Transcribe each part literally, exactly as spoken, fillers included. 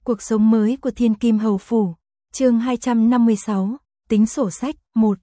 Cuộc sống mới của Thiên Kim Hầu Phủ, chương hai trăm năm mươi sáu, tính sổ sách, một.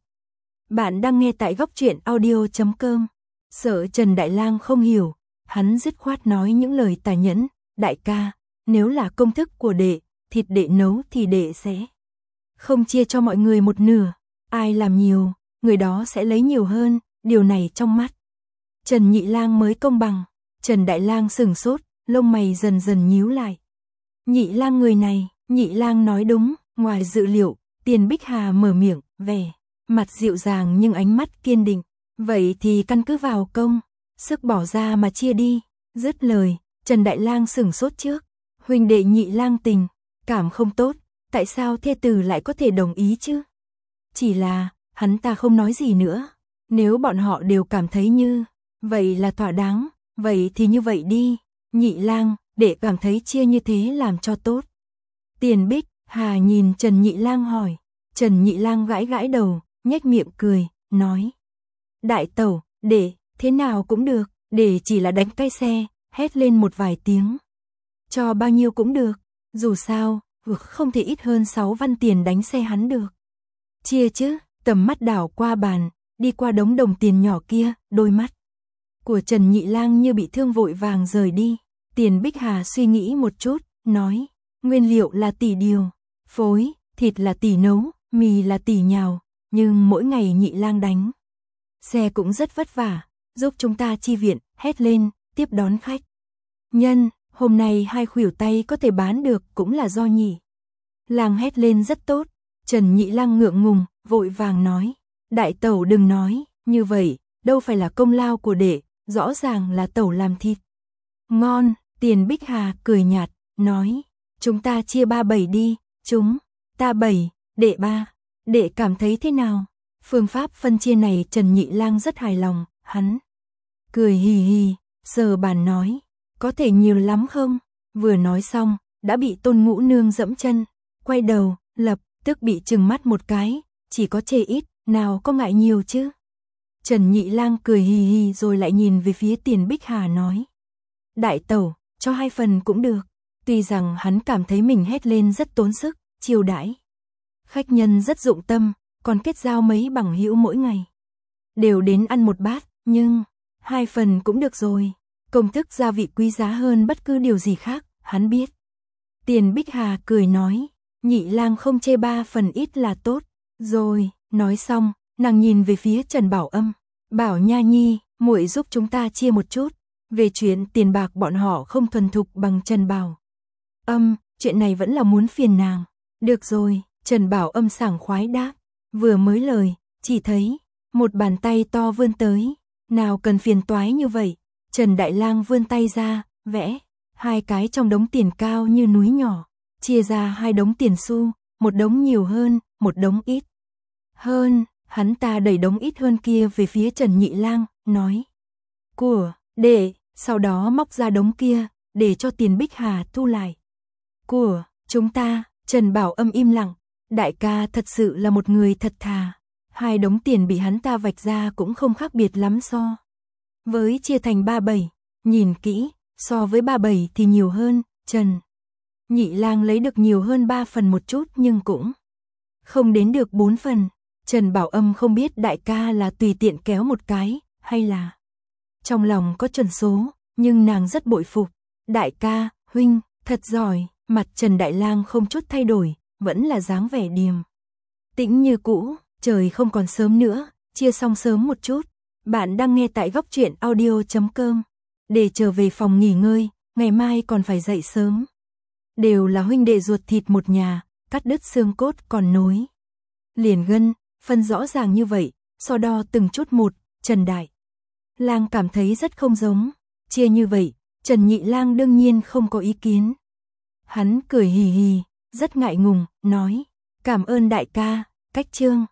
Bạn đang nghe tại góc truyện audio chấm com. Sợ Trần Đại Lang không hiểu, hắn dứt khoát nói những lời tà nhẫn, đại ca, nếu là công thức của đệ, thịt đệ nấu thì đệ sẽ không chia cho mọi người một nửa, ai làm nhiều, người đó sẽ lấy nhiều hơn, điều này trong mắt Trần Nhị Lang mới công bằng. Trần Đại Lang sừng sốt, lông mày dần dần nhíu lại. Nhị Lang người này, Nhị Lang nói đúng, ngoài dự liệu, Tiền Bích Hà mở miệng, vẻ mặt dịu dàng nhưng ánh mắt kiên định, vậy thì căn cứ vào công, sức bỏ ra mà chia đi. Dứt lời, Trần Đại Lang sừng sốt trước, huynh đệ Nhị Lang tình cảm không tốt, tại sao thê tử lại có thể đồng ý chứ? Chỉ là, hắn ta không nói gì nữa, nếu bọn họ đều cảm thấy như vậy là thỏa đáng, vậy thì như vậy đi, Nhị Lang, để cảm thấy chia như thế làm cho tốt. Tiền Bích Hà nhìn Trần Nhị Lang hỏi, Trần Nhị Lang gãi gãi đầu, nhếch miệng cười, nói: Đại tẩu, để, thế nào cũng được, để chỉ là đánh cái xe, hét lên một vài tiếng. Cho bao nhiêu cũng được, dù sao, không thể ít hơn sáu văn tiền đánh xe hắn được. Chia chứ, tầm mắt đảo qua bàn, đi qua đống đồng tiền nhỏ kia, đôi mắt của Trần Nhị Lang như bị thương vội vàng rời đi. Tiền Bích Hà suy nghĩ một chút, nói, nguyên liệu là tỷ điều, phối, thịt là tỷ nấu, mì là tỷ nhào, nhưng mỗi ngày Nhị Lang đánh xe cũng rất vất vả, giúp chúng ta chi viện, hét lên, tiếp đón khách nhân, hôm nay hai khuỷu tay có thể bán được cũng là do Nhị Lang hét lên rất tốt. Trần Nhị Lang ngượng ngùng, vội vàng nói, đại tẩu đừng nói như vậy, đâu phải là công lao của đệ, rõ ràng là tẩu làm thịt ngon. Tiền Bích Hà cười nhạt, nói, chúng ta chia ba bảy đi, chúng ta bảy, đệ ba, đệ cảm thấy thế nào? Phương pháp phân chia này Trần Nhị Lang rất hài lòng, hắn cười hì hì, sờ bàn nói, có thể nhiều lắm không? Vừa nói xong, đã bị Tôn Ngũ Nương dẫm chân, quay đầu, lập tức bị trừng mắt một cái, chỉ có chê ít, nào có ngại nhiều chứ? Trần Nhị Lang cười hì hì rồi lại nhìn về phía Tiền Bích Hà nói, đại tẩu, cho hai phần cũng được. Tuy rằng hắn cảm thấy mình hét lên rất tốn sức, chiêu đãi khách nhân rất dụng tâm, còn kết giao mấy bằng hữu mỗi ngày đều đến ăn một bát, nhưng hai phần cũng được rồi. Công thức gia vị quý giá hơn bất cứ điều gì khác, hắn biết. Tiền Bích Hà cười nói, Nhị Lang không chê ba phần ít là tốt rồi. Nói xong, nàng nhìn về phía Trần Bảo Âm, bảo Nha Nhi, muội giúp chúng ta chia một chút. Về chuyện tiền bạc bọn họ không thuần thục bằng Trần Bảo Âm, chuyện này vẫn là muốn phiền nàng. Được rồi, Trần Bảo Âm sảng khoái đáp. Vừa mới lời, chỉ thấy một bàn tay to vươn tới, nào cần phiền toái như vậy. Trần Đại Lang vươn tay ra, vẽ hai cái trong đống tiền cao như núi nhỏ, chia ra hai đống tiền xu, một đống nhiều hơn, một đống ít hơn. Hắn ta đẩy đống ít hơn kia về phía Trần Nhị Lang, nói, của đệ. Sau đó móc ra đống kia, để cho Tiền Bích Hà thu lại. Của chúng ta. Trần Bảo Âm im lặng, đại ca thật sự là một người thật thà. Hai đống tiền bị hắn ta vạch ra cũng không khác biệt lắm so với chia thành ba bảy, nhìn kỹ, so với ba bảy thì nhiều hơn. Trần Nhị Lang lấy được nhiều hơn ba phần một chút nhưng cũng không đến được bốn phần. Trần Bảo Âm không biết đại ca là tùy tiện kéo một cái, hay là trong lòng có chuẩn số, nhưng nàng rất bội phục. Đại ca, huynh, thật giỏi. Mặt Trần Đại Lang không chút thay đổi, vẫn là dáng vẻ điềm tĩnh như cũ. Trời không còn sớm nữa, chia xong sớm một chút. Bạn đang nghe tại góc truyện audio chấm com. Để trở về phòng nghỉ ngơi, ngày mai còn phải dậy sớm. Đều là huynh đệ ruột thịt một nhà, cắt đứt xương cốt còn nối liền gân, phân rõ ràng như vậy, so đo từng chút một. Trần Đại Lang cảm thấy rất không giống. Chia như vậy, Trần Nhị Lang đương nhiên không có ý kiến. Hắn cười hì hì, rất ngại ngùng, nói, cảm ơn đại ca. Cách chương